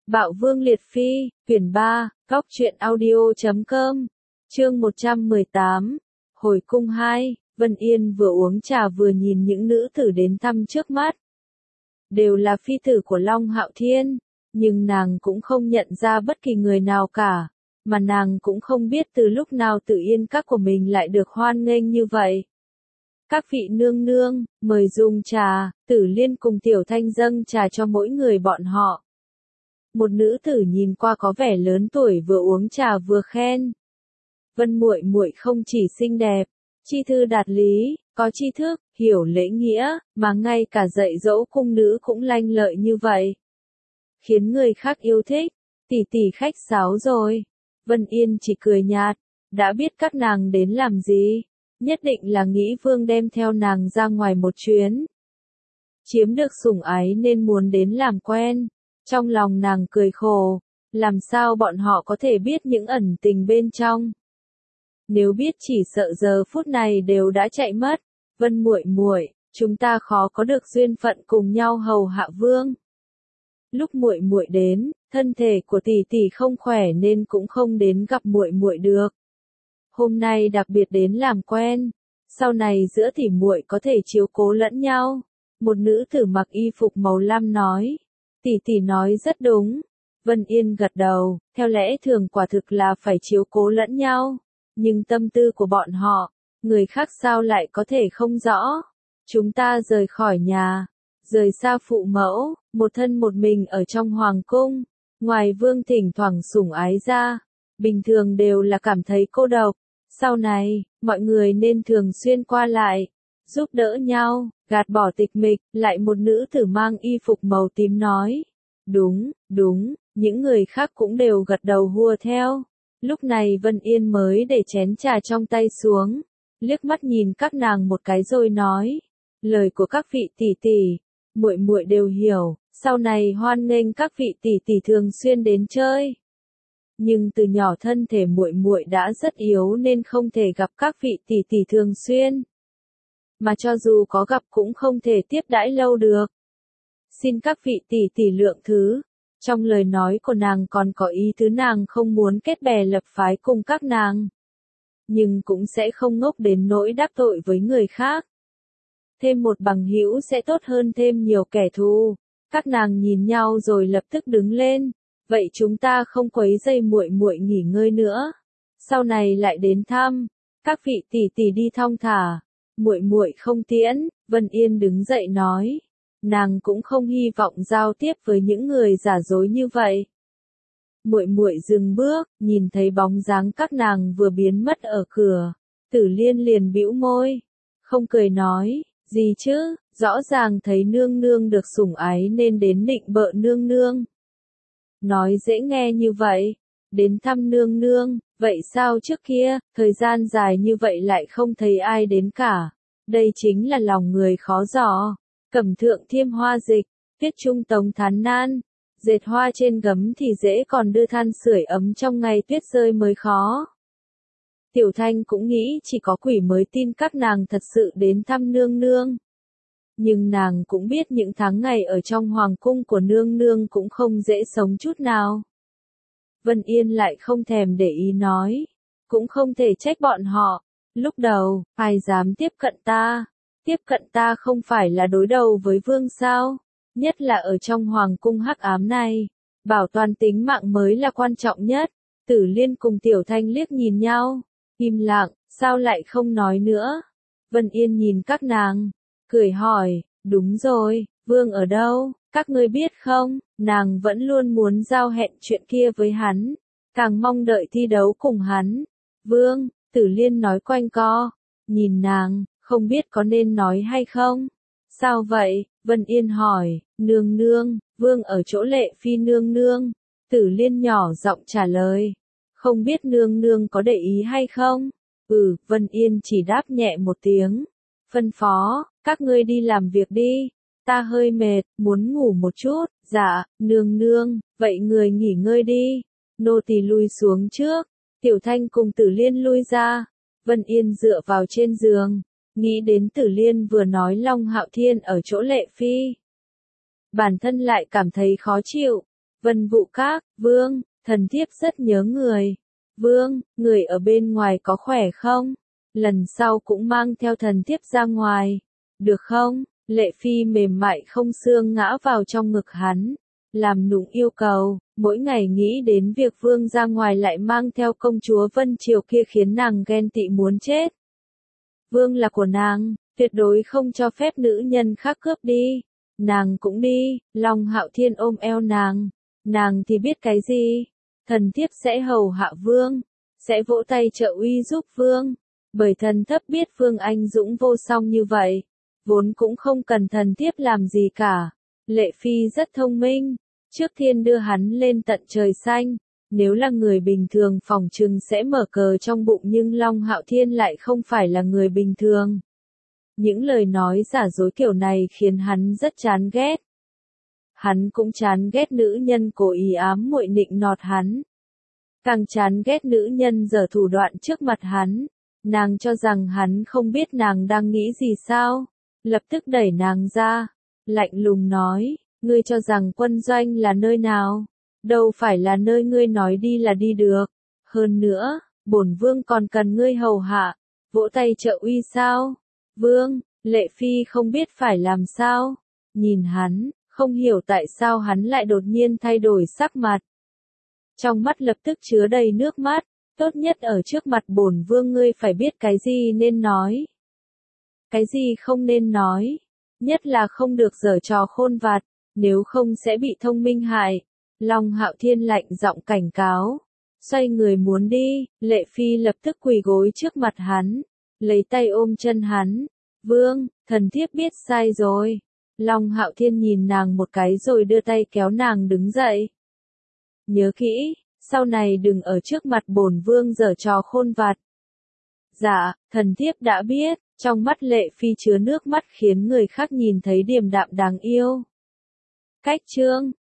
Bạo Vương Liệt Phi, quyển 3, goctruyện.audio.com, chương 118, Hồi cung 2, Vân Yên vừa uống trà vừa nhìn những nữ tử đến thăm trước mắt. Đều là phi tử của Long Hạo Thiên, nhưng nàng cũng không nhận ra bất kỳ người nào cả, mà nàng cũng không biết từ lúc nào Tử Yên các của mình lại được hoan nghênh như vậy. Các vị nương nương, mời dùng trà, Tử Liên cùng Tiểu Thanh dâng trà cho mỗi người bọn họ. Một nữ tử nhìn qua có vẻ lớn tuổi vừa uống trà vừa khen. Vân muội muội không chỉ xinh đẹp, chi thư đạt lý, có tri thức, hiểu lễ nghĩa, mà ngay cả dạy dỗ cung nữ cũng lanh lợi như vậy. Khiến người khác yêu thích, tỷ tỷ khách sáo rồi. Vân Yên chỉ cười nhạt, đã biết các nàng đến làm gì, nhất định là nghĩ vương đem theo nàng ra ngoài một chuyến. Chiếm được sủng ái nên muốn đến làm quen. Trong lòng nàng cười khổ, làm sao bọn họ có thể biết những ẩn tình bên trong. Nếu biết chỉ sợ giờ phút này đều đã chạy mất. Vân muội muội, chúng ta khó có được duyên phận cùng nhau hầu hạ vương. Lúc muội muội đến, thân thể của tỷ tỷ không khỏe nên cũng không đến gặp muội muội được. Hôm nay đặc biệt đến làm quen, sau này giữa tỷ muội có thể chiếu cố lẫn nhau. Một nữ tử mặc y phục màu lam nói. Tỷ tỷ nói rất đúng. Vân Yên gật đầu, theo lẽ thường quả thực là phải chiếu cố lẫn nhau. Nhưng tâm tư của bọn họ, người khác sao lại có thể không rõ. Chúng ta rời khỏi nhà, rời xa phụ mẫu, một thân một mình ở trong hoàng cung. Ngoài vương thỉnh thoảng sủng ái ra, bình thường đều là cảm thấy cô độc. Sau này, mọi người nên thường xuyên qua lại, giúp đỡ nhau, gạt bỏ tịch mịch. Lại một nữ tử mang y phục màu tím nói. Đúng, đúng, những người khác cũng đều gật đầu hùa theo. Lúc này Vân Yên mới để chén trà trong tay xuống, liếc mắt nhìn các nàng một cái rồi nói. Lời của các vị tỷ tỷ, muội muội đều hiểu, sau này hoan nghênh các vị tỷ tỷ thường xuyên đến chơi. Nhưng từ nhỏ thân thể muội muội đã rất yếu nên không thể gặp các vị tỷ tỷ thường xuyên. Mà cho dù có gặp cũng không thể tiếp đãi lâu được. Xin các vị tỷ tỷ lượng thứ. Trong lời nói của nàng còn có ý tứ nàng không muốn kết bè lập phái cùng các nàng. Nhưng cũng sẽ không ngốc đến nỗi đắc tội với người khác. Thêm một bằng hữu sẽ tốt hơn thêm nhiều kẻ thù. Các nàng nhìn nhau rồi lập tức đứng lên. Vậy chúng ta không quấy rầy muội muội nghỉ ngơi nữa. Sau này lại đến thăm. Các vị tỷ tỷ đi thong thả. Muội muội không tiễn. Vân Yên đứng dậy nói. Nàng cũng không hy vọng giao tiếp với những người giả dối như vậy. Muội muội dừng bước, nhìn thấy bóng dáng các nàng vừa biến mất ở cửa. Tử Liên liền bĩu môi, không cười nói, gì chứ, rõ ràng thấy nương nương được sủng ái nên đến định bợ nương nương. Nói dễ nghe như vậy, đến thăm nương nương, vậy sao trước kia, thời gian dài như vậy lại không thấy ai đến cả. Đây chính là lòng người khó dò. Cẩm thượng thiêm hoa dịch, viết trung tống thán nan, dệt hoa trên gấm thì dễ còn đưa than sưởi ấm trong ngày tuyết rơi mới khó. Tiểu Thanh cũng nghĩ chỉ có quỷ mới tin các nàng thật sự đến thăm nương nương. Nhưng nàng cũng biết những tháng ngày ở trong hoàng cung của nương nương cũng không dễ sống chút nào. Vân Yên lại không thèm để ý nói, cũng không thể trách bọn họ, lúc đầu, ai dám tiếp cận ta. Tiếp cận ta không phải là đối đầu với vương sao, nhất là ở trong hoàng cung hắc ám này, bảo toàn tính mạng mới là quan trọng nhất. Tử Liên cùng Tiểu Thanh liếc nhìn nhau, im lặng, sao lại không nói nữa. Vân Yên nhìn các nàng, cười hỏi, đúng rồi, vương ở đâu, các ngươi biết không, nàng vẫn luôn muốn giao hẹn chuyện kia với hắn, càng mong đợi thi đấu cùng hắn. Vương, Tử Liên nói quanh co, nhìn nàng. Không biết có nên nói hay không? Sao vậy? Vân Yên hỏi, nương nương, vương ở chỗ Lệ Phi nương nương. Tử Liên nhỏ giọng trả lời. Không biết nương nương có để ý hay không? Vân Yên chỉ đáp nhẹ một tiếng. Phân phó, các ngươi đi làm việc đi. Ta hơi mệt, muốn ngủ một chút. Dạ, nương nương, vậy người nghỉ ngơi đi. Nô tỳ lui xuống trước. Tiểu Thanh cùng Tử Liên lui ra. Vân Yên dựa vào trên giường. Nghĩ đến Tử Liên vừa nói Long Hạo Thiên ở chỗ Lệ Phi. Bản thân lại cảm thấy khó chịu, Vân Vũ Các, vương, thần thiếp rất nhớ người. Vương, người ở bên ngoài có khỏe không? Lần sau cũng mang theo thần thiếp ra ngoài. Được không? Lệ Phi mềm mại không xương ngã vào trong ngực hắn. Làm nũng yêu cầu, mỗi ngày nghĩ đến việc vương ra ngoài lại mang theo công chúa Vân Triều kia khiến nàng ghen tị muốn chết. Vương là của nàng, tuyệt đối không cho phép nữ nhân khác cướp đi. Nàng cũng đi, Long Hạo Thiên ôm eo nàng. Nàng thì biết cái gì? Thần thiếp sẽ hầu hạ vương, sẽ vỗ tay trợ uy giúp vương. Bởi thần thiếp biết vương anh dũng vô song như vậy, vốn cũng không cần thần thiếp làm gì cả. Lệ Phi rất thông minh, trước tiên đưa hắn lên tận trời xanh. Nếu là người bình thường phỏng chừng sẽ mở cờ trong bụng, nhưng Long Hạo Thiên lại không phải là người bình thường. Những lời nói giả dối kiểu này khiến hắn rất chán ghét. Hắn cũng chán ghét nữ nhân cố ý ám muội nịnh nọt hắn. Càng chán ghét nữ nhân giở thủ đoạn trước mặt hắn. Nàng cho rằng hắn không biết nàng đang nghĩ gì sao? Lập tức đẩy nàng ra, lạnh lùng nói, ngươi cho rằng quân doanh là nơi nào? Đâu phải là nơi ngươi nói đi là đi được. Hơn nữa, bổn vương còn cần ngươi hầu hạ, vỗ tay trợ uy sao? Vương, Lệ Phi không biết phải làm sao. Nhìn hắn, không hiểu tại sao hắn lại đột nhiên thay đổi sắc mặt. Trong mắt lập tức chứa đầy nước mắt, tốt nhất ở trước mặt bổn vương ngươi phải biết cái gì nên nói. Cái gì không nên nói, nhất là không được giở trò khôn vặt, nếu không sẽ bị thông minh hại. Long Hạo Thiên lạnh giọng cảnh cáo, xoay người muốn đi, Lệ Phi lập tức quỳ gối trước mặt hắn, lấy tay ôm chân hắn. Vương, thần thiếp biết sai rồi. Long Hạo Thiên nhìn nàng một cái rồi đưa tay kéo nàng đứng dậy. Nhớ kỹ, sau này đừng ở trước mặt bổn vương giở trò khôn vặt. Dạ, thần thiếp đã biết. Trong mắt Lệ Phi chứa nước mắt khiến người khác nhìn thấy điềm đạm đáng yêu. Cách chương